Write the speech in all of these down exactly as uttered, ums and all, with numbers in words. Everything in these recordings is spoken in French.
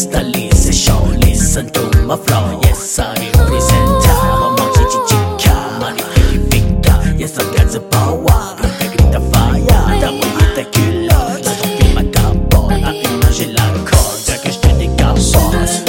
crystallize, show, listen to my flow. Yes, I represent romantic chica, magnifica. Yes, I got the power, grita, grita, fire. T'as mouillé ta culotte, t'as tombé ma capote. À image la corde, bien que je te décapote.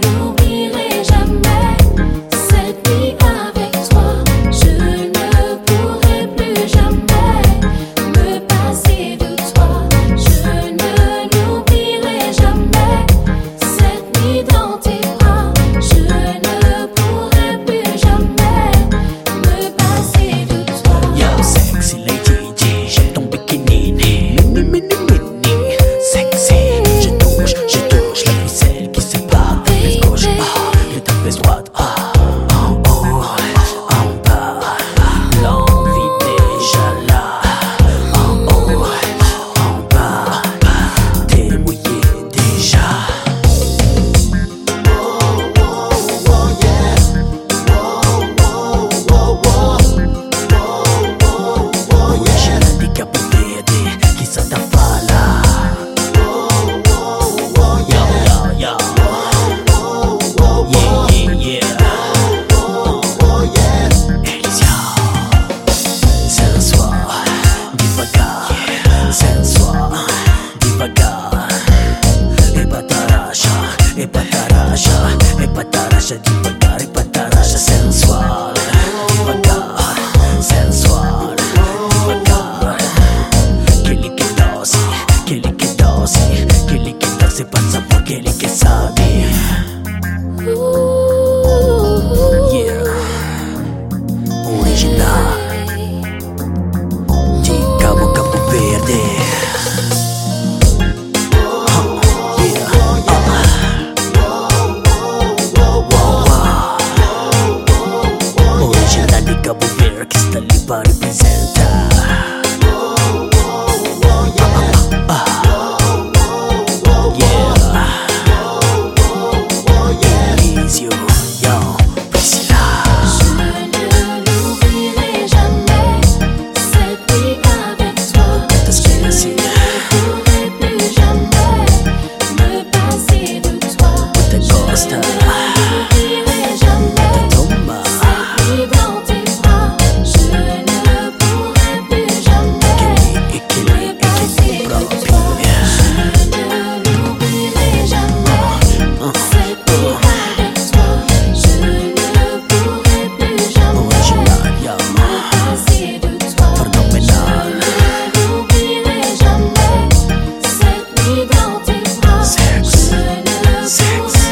Devagar e pataracha sensual. Devagar, sensual. Devagar. Aquele que doce, aquele que doce, aquele que doce passa por aquele que sabe. Yeah. Original de Cabo Cabo Verde. Cabo Verde que está ali para representar. Ah, yeah. Easy, yo, Priscilla. Je ne l'oublierai jamais, cette nuit avec toi. Je ne pourrai plus jamais me passer de toi. Je ne l'oublierai jamais, cette nuit dans tes bras. Je ne pourrai plus jamais me passer de toi. Je ne l'oublierai jamais, cette nuit avec toi. Je ne pourrai plus jamais me passer de toi. Je ne l'oublierai jamais, cette nuit dans tes bras. Je ne pourrai